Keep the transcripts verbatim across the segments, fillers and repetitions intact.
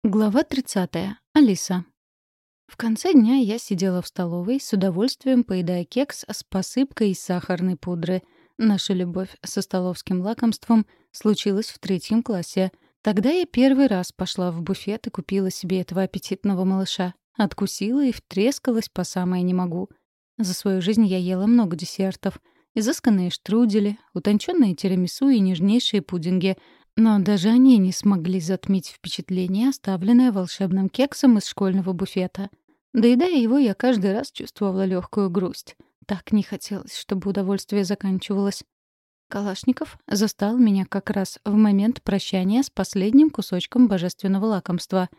Глава тридцатая. Алиса. В конце дня я сидела в столовой, с удовольствием поедая кекс с посыпкой из сахарной пудры. Наша любовь со столовским лакомством случилась в третьем классе. Тогда я первый раз пошла в буфет и купила себе этого аппетитного малыша. Откусила и втрескалась по самое не могу. За свою жизнь я ела много десертов. Изысканные штрудели, утонченные тирамису и нежнейшие пудинги — но даже они не смогли затмить впечатление, оставленное волшебным кексом из школьного буфета. Доедая его, я каждый раз чувствовала легкую грусть. Так не хотелось, чтобы удовольствие заканчивалось. Калашников застал меня как раз в момент прощания с последним кусочком божественного лакомства.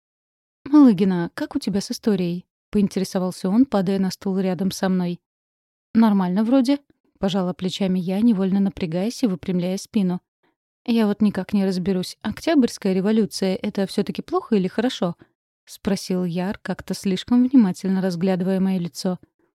«Малыгина, как у тебя с историей?» — поинтересовался он, падая на стул рядом со мной. «Нормально вроде», — пожала плечами я, невольно напрягаясь и выпрямляя спину. «Я вот никак не разберусь, Октябрьская революция — это все таки плохо или хорошо?» — спросил Яр, как-то слишком внимательно разглядывая мое лицо.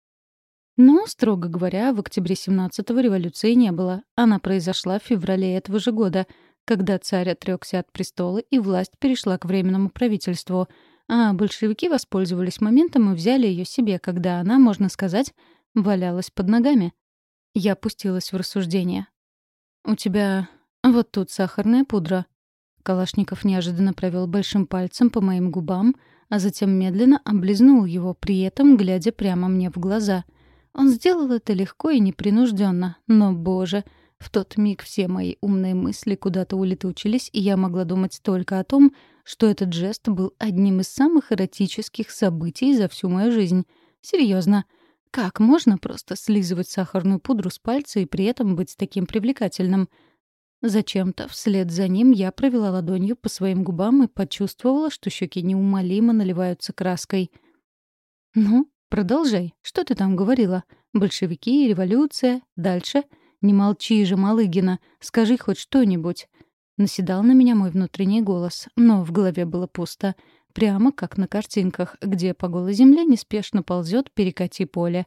«Ну, строго говоря, в октябре семнадцатого революции не было. Она произошла в феврале этого же года, когда царь отрёкся от престола и власть перешла к Временному правительству. А большевики воспользовались моментом и взяли ее себе, когда она, можно сказать, валялась под ногами». Я опустилась в рассуждение. «У тебя вот тут сахарная пудра». Калашников неожиданно провел большим пальцем по моим губам, а затем медленно облизнул его, при этом глядя прямо мне в глаза. Он сделал это легко и непринужденно, но, боже, в тот миг все мои умные мысли куда-то улетучились, и я могла думать только о том, что этот жест был одним из самых эротических событий за всю мою жизнь. Серьезно, как можно просто слизывать сахарную пудру с пальца и при этом быть таким привлекательным? Зачем-то вслед за ним я провела ладонью по своим губам и почувствовала, что щеки неумолимо наливаются краской. «Ну, продолжай. Что ты там говорила? Большевики, революция. Дальше? Не молчи же, Малыгина. Скажи хоть что-нибудь». Наседал на меня мой внутренний голос, но в голове было пусто. Прямо как на картинках, где по голой земле неспешно ползет перекати поле.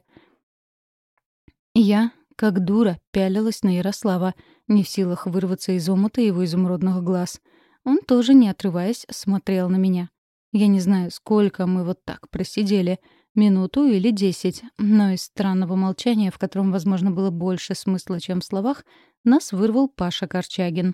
Я, как дура, пялилась на Ярослава, не в силах вырваться из омута его изумрудных глаз. Он тоже, не отрываясь, смотрел на меня. Я не знаю, сколько мы вот так просидели, минуту или десять, но из странного молчания, в котором, возможно, было больше смысла, чем в словах, нас вырвал Паша Корчагин.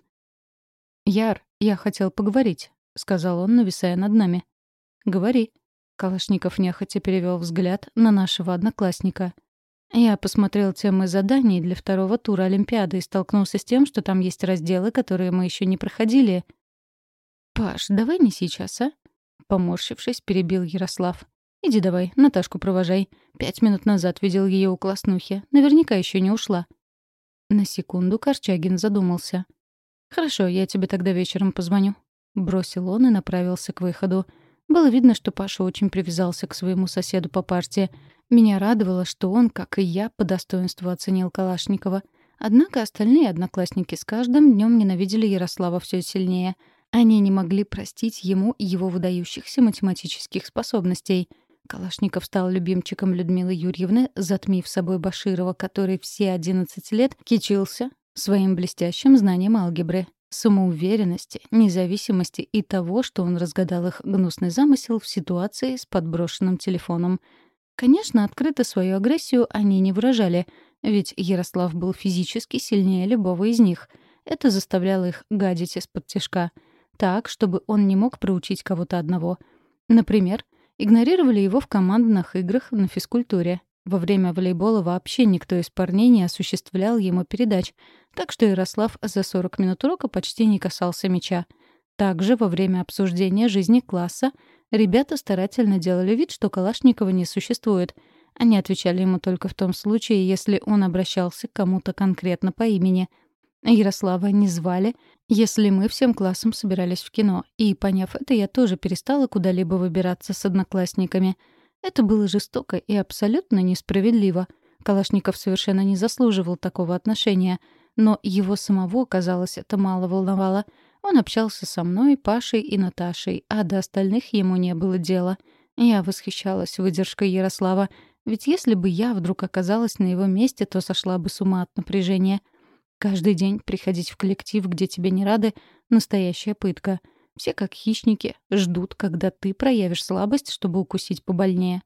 «Яр, я хотел поговорить», — сказал он, нависая над нами. «Говори». Калашников нехотя перевел взгляд на нашего одноклассника. Я посмотрел темы заданий для второго тура Олимпиады и столкнулся с тем, что там есть разделы, которые мы еще не проходили. «Паш, давай не сейчас, а?» Поморщившись, перебил Ярослав. «Иди давай, Наташку провожай. Пять минут назад видел ее у класснухи. Наверняка еще не ушла». На секунду Корчагин задумался. «Хорошо, я тебе тогда вечером позвоню», — бросил он и направился к выходу. Было видно, что Паша очень привязался к своему соседу по парте. Меня радовало, что он, как и я, по достоинству оценил Калашникова. Однако остальные одноклассники с каждым днем ненавидели Ярослава все сильнее. Они не могли простить ему его выдающихся математических способностей. Калашников стал любимчиком Людмилы Юрьевны, затмив собой Баширова, который все одиннадцать лет кичился своим блестящим знанием алгебры, самоуверенности, независимости и того, что он разгадал их гнусный замысел в ситуации с подброшенным телефоном. Конечно, открыто свою агрессию они не выражали, ведь Ярослав был физически сильнее любого из них. Это заставляло их гадить из-под тишка. Так, чтобы он не мог проучить кого-то одного. Например, игнорировали его в командных играх на физкультуре. Во время волейбола вообще никто из парней не осуществлял ему передач, так что Ярослав за сорок минут урока почти не касался мяча. Также во время обсуждения жизни класса ребята старательно делали вид, что Калашникова не существует. Они отвечали ему только в том случае, если он обращался к кому-то конкретно по имени. Ярослава не звали, если мы всем классом собирались в кино, и, поняв это, я тоже перестала куда-либо выбираться с одноклассниками. Это было жестоко и абсолютно несправедливо. Калашников совершенно не заслуживал такого отношения, но его самого, казалось, это мало волновало. Он общался со мной, Пашей и Наташей, а до остальных ему не было дела. Я восхищалась выдержкой Ярослава, ведь если бы я вдруг оказалась на его месте, то сошла бы с ума от напряжения. Каждый день приходить в коллектив, где тебе не рады — настоящая пытка. Все, как хищники, ждут, когда ты проявишь слабость, чтобы укусить побольнее.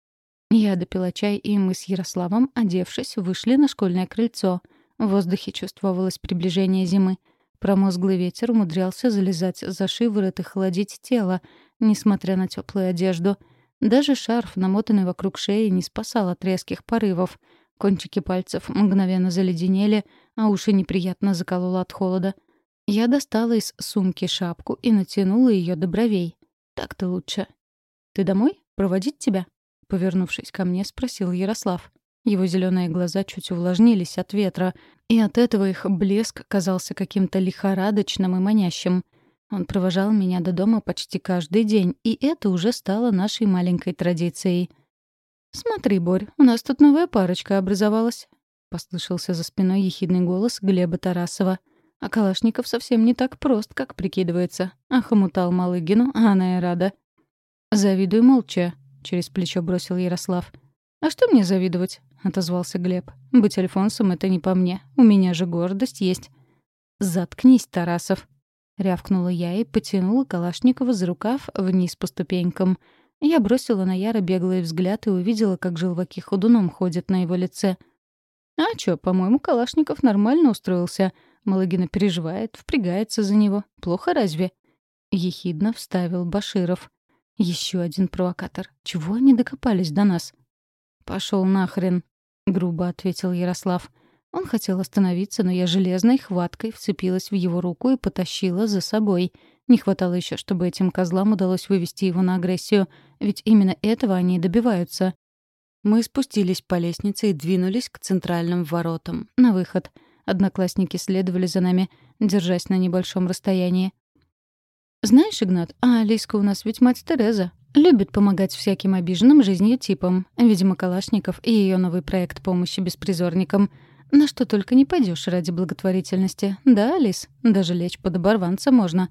Я допила чай, и мы с Ярославом, одевшись, вышли на школьное крыльцо. В воздухе чувствовалось приближение зимы. Промозглый ветер умудрялся залезать за шиворот и холодить тело, несмотря на теплую одежду. Даже шарф, намотанный вокруг шеи, не спасал от резких порывов. Кончики пальцев мгновенно заледенели, а уши неприятно закололо от холода. Я достала из сумки шапку и натянула ее до бровей. Так-то лучше. «Ты домой? Проводить тебя?» Повернувшись ко мне, спросил Ярослав. Его зеленые глаза чуть увлажнились от ветра, и от этого их блеск казался каким-то лихорадочным и манящим. Он провожал меня до дома почти каждый день, и это уже стало нашей маленькой традицией. «Смотри, Борь, у нас тут новая парочка образовалась», — послышался за спиной ехидный голос Глеба Тарасова. «А Калашников совсем не так прост, как прикидывается. Охомутал Малыгину, а она и рада». «Завидуй молча», — через плечо бросил Ярослав. «А что мне завидовать?» — отозвался Глеб. «Быть альфонсом — это не по мне. У меня же гордость есть». «Заткнись, Тарасов», — рявкнула я и потянула Калашникова за рукав вниз по ступенькам. Я бросила на Яра беглый взгляд и увидела, как желваки ходуном ходят на его лице. «А чё, по-моему, Калашников нормально устроился. Малыгина переживает, впрягается за него. Плохо разве?» Ехидно вставил Баширов. Еще один провокатор. Чего они докопались до нас? «Пошел нахрен», — грубо ответил Ярослав. Он хотел остановиться, но я железной хваткой вцепилась в его руку и потащила за собой. Не хватало еще, чтобы этим козлам удалось вывести его на агрессию, ведь именно этого они и добиваются. Мы спустились по лестнице и двинулись к центральным воротам, на выход. Одноклассники следовали за нами, держась на небольшом расстоянии. «Знаешь, Игнат, а Алиска у нас ведь мать Тереза. Любит помогать всяким обиженным жизнью типам. Видимо, Калашников и ее новый проект помощи беспризорникам. На что только не пойдешь ради благотворительности. Да, Алис? Даже лечь под оборванца можно».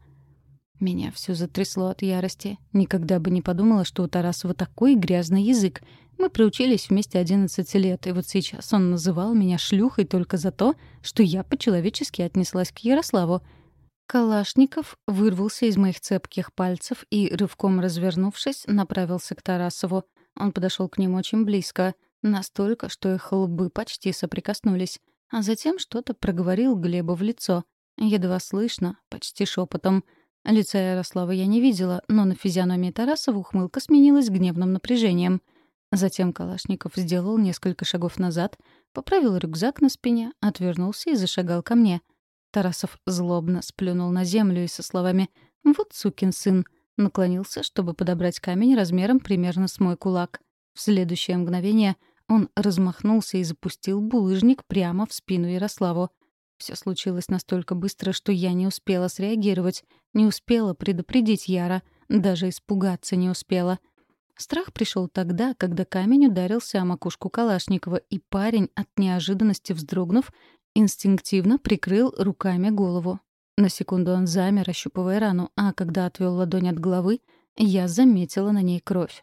Меня всё затрясло от ярости. Никогда бы не подумала, что у Тарасова такой грязный язык. Мы проучились вместе одиннадцать лет, и вот сейчас он называл меня шлюхой только за то, что я по-человечески отнеслась к Ярославу. Калашников вырвался из моих цепких пальцев и, рывком развернувшись, направился к Тарасову. Он подошел к ним очень близко, настолько, что их лбы почти соприкоснулись, а затем что-то проговорил Глебу в лицо. Едва слышно, почти шепотом. Лица Ярослава я не видела, но на физиономии Тарасова ухмылка сменилась гневным напряжением. Затем Калашников сделал несколько шагов назад, поправил рюкзак на спине, отвернулся и зашагал ко мне. Тарасов злобно сплюнул на землю и со словами «Вот сукин сын» наклонился, чтобы подобрать камень размером примерно с мой кулак. В следующее мгновение он размахнулся и запустил булыжник прямо в спину Ярославу. Все случилось настолько быстро, что я не успела среагировать, не успела предупредить Яра, даже испугаться не успела. Страх пришел тогда, когда камень ударился о макушку Калашникова, и парень, от неожиданности вздрогнув, инстинктивно прикрыл руками голову. На секунду он замер, ощупывая рану, а когда отвел ладонь от головы, я заметила на ней кровь.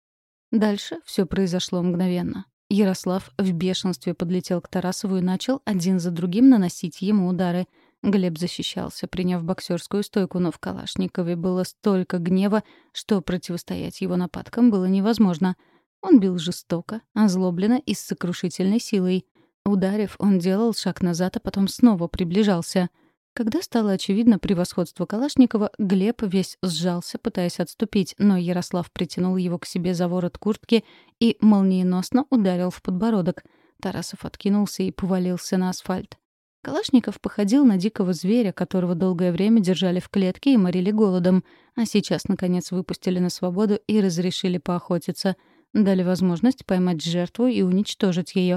Дальше все произошло мгновенно. Ярослав в бешенстве подлетел к Тарасову и начал один за другим наносить ему удары. Глеб защищался, приняв боксерскую стойку, но в Калашникове было столько гнева, что противостоять его нападкам было невозможно. Он бил жестоко, озлобленно и с сокрушительной силой. Ударив, он делал шаг назад, а потом снова приближался. Когда стало очевидно превосходство Калашникова, Глеб весь сжался, пытаясь отступить, но Ярослав притянул его к себе за ворот куртки и молниеносно ударил в подбородок. Тарасов откинулся и повалился на асфальт. Калашников походил на дикого зверя, которого долгое время держали в клетке и морили голодом, а сейчас, наконец, выпустили на свободу и разрешили поохотиться. Дали возможность поймать жертву и уничтожить ее.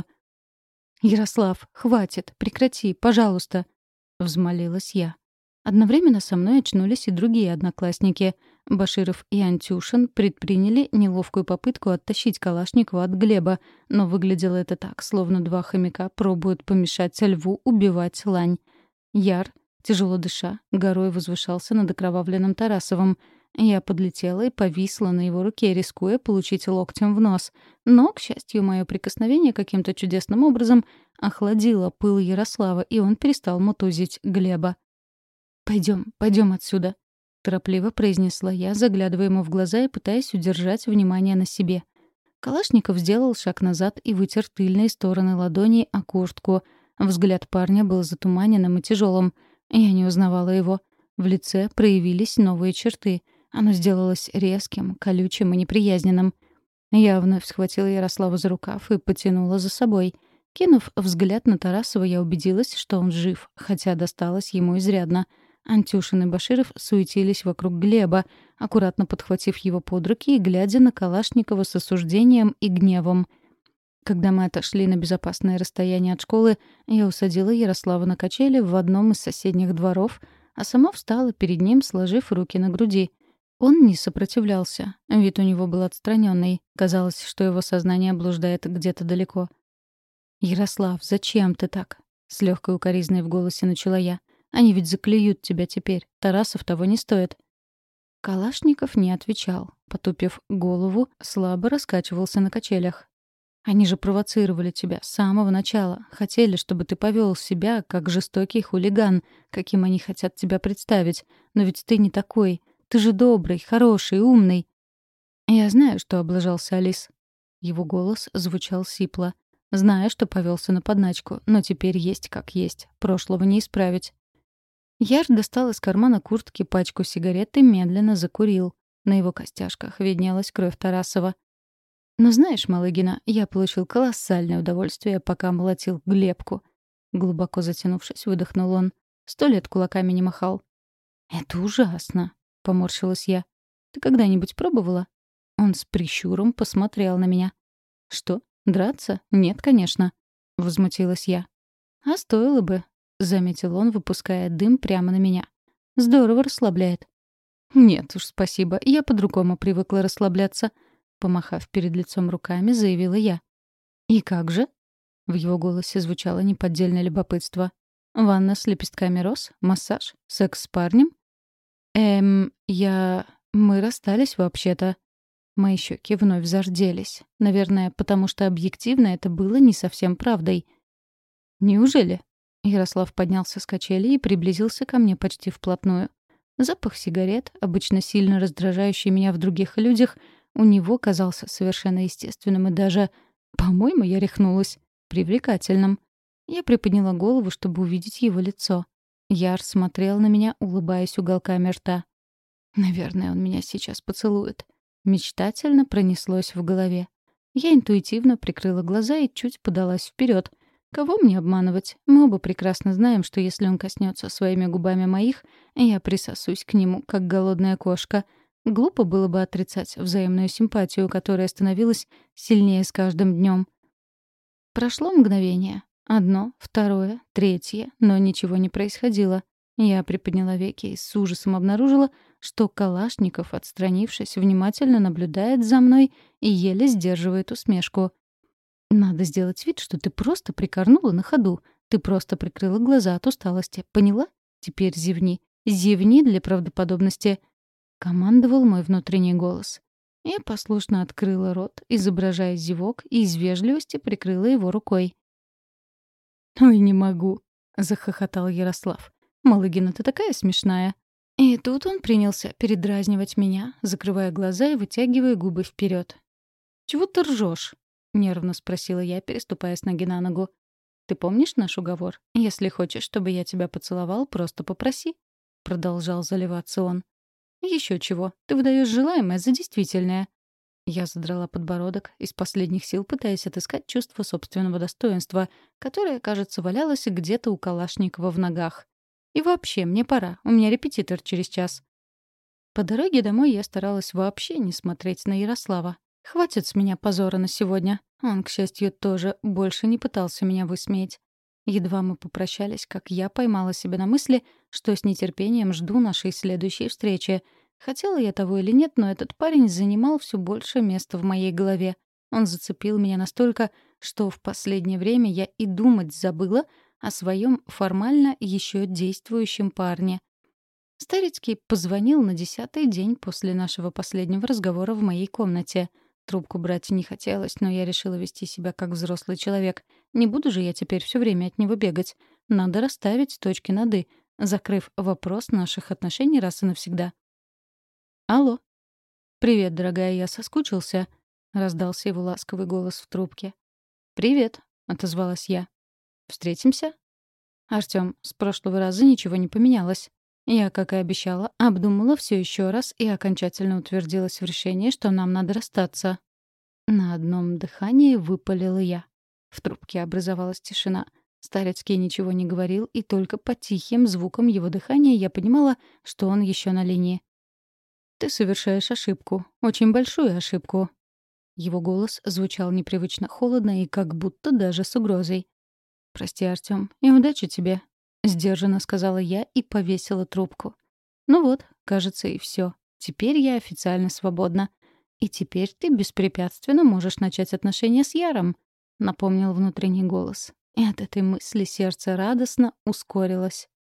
«Ярослав, хватит, прекрати, пожалуйста!» — взмолилась я. Одновременно со мной очнулись и другие одноклассники. Баширов и Антюшин предприняли неловкую попытку оттащить Калашникова от Глеба, но выглядело это так, словно два хомяка пробуют помешать льву убивать лань. Яр, тяжело дыша, горой возвышался над окровавленным Тарасовым. Я подлетела и повисла на его руке, рискуя получить локтем в нос. Но, к счастью, мое прикосновение каким-то чудесным образом охладило пыл Ярослава, и он перестал мутузить Глеба. «Пойдем, пойдем отсюда», — торопливо произнесла я, заглядывая ему в глаза и пытаясь удержать внимание на себе. Калашников сделал шаг назад и вытер тыльные стороны ладоней о куртку. Взгляд парня был затуманенным и тяжелым. Я не узнавала его. В лице проявились новые черты. Оно сделалось резким, колючим и неприязненным. Я вновь схватила Ярослава за рукав и потянула за собой. Кинув взгляд на Тарасова, я убедилась, что он жив, хотя досталось ему изрядно. Антюшин и Баширов суетились вокруг Глеба, аккуратно подхватив его под руки и глядя на Калашникова с осуждением и гневом. Когда мы отошли на безопасное расстояние от школы, я усадила Ярослава на качели в одном из соседних дворов, а сама встала перед ним, сложив руки на груди. Он не сопротивлялся. Вид у него был отстраненный. Казалось, что его сознание блуждает где-то далеко. «Ярослав, зачем ты так?» — с легкой укоризной в голосе начала я. «Они ведь заклюют тебя теперь. Тарасов того не стоит». Калашников не отвечал. Потупив голову, слабо раскачивался на качелях. «Они же провоцировали тебя с самого начала. Хотели, чтобы ты повел себя, как жестокий хулиган, каким они хотят тебя представить. Но ведь ты не такой. Ты же добрый, хороший, умный». «Я знаю, что облажался, Алис». Его голос звучал сипло. «Знаю, что повелся на подначку, но теперь есть как есть. Прошлого не исправить». Яр достал из кармана куртки пачку сигарет и медленно закурил. На его костяшках виднелась кровь Тарасова. «Но знаешь, Малыгина, я получил колоссальное удовольствие, пока молотил Глебку». Глубоко затянувшись, выдохнул он. Сто лет кулаками не махал. «Это ужасно», — поморщилась я. «Ты когда-нибудь пробовала?» Он с прищуром посмотрел на меня. «Что, драться? Нет, конечно», — возмутилась я. «А стоило бы», — заметил он, выпуская дым прямо на меня. «Здорово расслабляет». «Нет уж, спасибо, я по-другому привыкла расслабляться», — помахав перед лицом руками, заявила я. «И как же?» — в его голосе звучало неподдельное любопытство. «Ванна с лепестками роз? Массаж? Секс с парнем?» «Эм, я... Мы расстались вообще-то». Мои щеки вновь зарделись. Наверное, потому что объективно это было не совсем правдой. «Неужели?» Ярослав поднялся с качели и приблизился ко мне почти вплотную. Запах сигарет, обычно сильно раздражающий меня в других людях, у него казался совершенно естественным и даже, по-моему, я рехнулась, привлекательным. Я приподняла голову, чтобы увидеть его лицо. Яр смотрел на меня, улыбаясь уголками рта. «Наверное, он меня сейчас поцелует». Мечтательно пронеслось в голове. Я интуитивно прикрыла глаза и чуть подалась вперед. Кого мне обманывать? Мы оба прекрасно знаем, что если он коснется своими губами моих, я присосусь к нему, как голодная кошка. Глупо было бы отрицать взаимную симпатию, которая становилась сильнее с каждым днем. Прошло мгновение. Одно, второе, третье, но ничего не происходило. Я приподняла веки и с ужасом обнаружила, что Калашников, отстранившись, внимательно наблюдает за мной и еле сдерживает усмешку. «Надо сделать вид, что ты просто прикорнула на ходу. Ты просто прикрыла глаза от усталости. Поняла? Теперь зевни. Зевни для правдоподобности», — командовал мой внутренний голос. Я послушно открыла рот, изображая зевок, и из вежливости прикрыла его рукой. «Ой, не могу», — захохотал Ярослав. «Малыгина, ты такая смешная». И тут он принялся передразнивать меня, закрывая глаза и вытягивая губы вперед. «Чего ты ржешь?» — нервно спросила я, переступая с ноги на ногу. «Ты помнишь наш уговор? Если хочешь, чтобы я тебя поцеловал, просто попроси», — продолжал заливаться он. «Еще чего. Ты выдаешь желаемое за действительное». Я задрала подбородок, из последних сил пытаясь отыскать чувство собственного достоинства, которое, кажется, валялось где-то у Калашникова в ногах. «И вообще, мне пора. У меня репетитор через час». По дороге домой я старалась вообще не смотреть на Ярослава. Хватит с меня позора на сегодня. Он, к счастью, тоже больше не пытался меня высмеять. Едва мы попрощались, как я поймала себя на мысли, что с нетерпением жду нашей следующей встречи. Хотела я того или нет, но этот парень занимал все больше места в моей голове. Он зацепил меня настолько, что в последнее время я и думать забыла о своем формально еще действующем парне. Старицкий позвонил на десятый день после нашего последнего разговора в моей комнате. Трубку брать не хотелось, но я решила вести себя как взрослый человек. Не буду же я теперь все время от него бегать. Надо расставить точки над «и», закрыв вопрос наших отношений раз и навсегда. Алло. «Привет, дорогая, я соскучился», — раздался его ласковый голос в трубке. «Привет», — отозвалась я. «Встретимся?» «Артём, с прошлого раза ничего не поменялось. Я, как и обещала, обдумала все еще раз и окончательно утвердилась в решении, что нам надо расстаться». На одном дыхании выпалила я. В трубке образовалась тишина. Старецкий ничего не говорил, и только по тихим звукам его дыхания я понимала, что он еще на линии. «Ты совершаешь ошибку. Очень большую ошибку». Его голос звучал непривычно холодно и как будто даже с угрозой. «Прости, Артём, и удачи тебе», — сдержанно сказала я и повесила трубку. «Ну вот, кажется, и всё. Теперь я официально свободна. И теперь ты беспрепятственно можешь начать отношения с Яром», — напомнил внутренний голос. И от этой мысли сердце радостно ускорилось.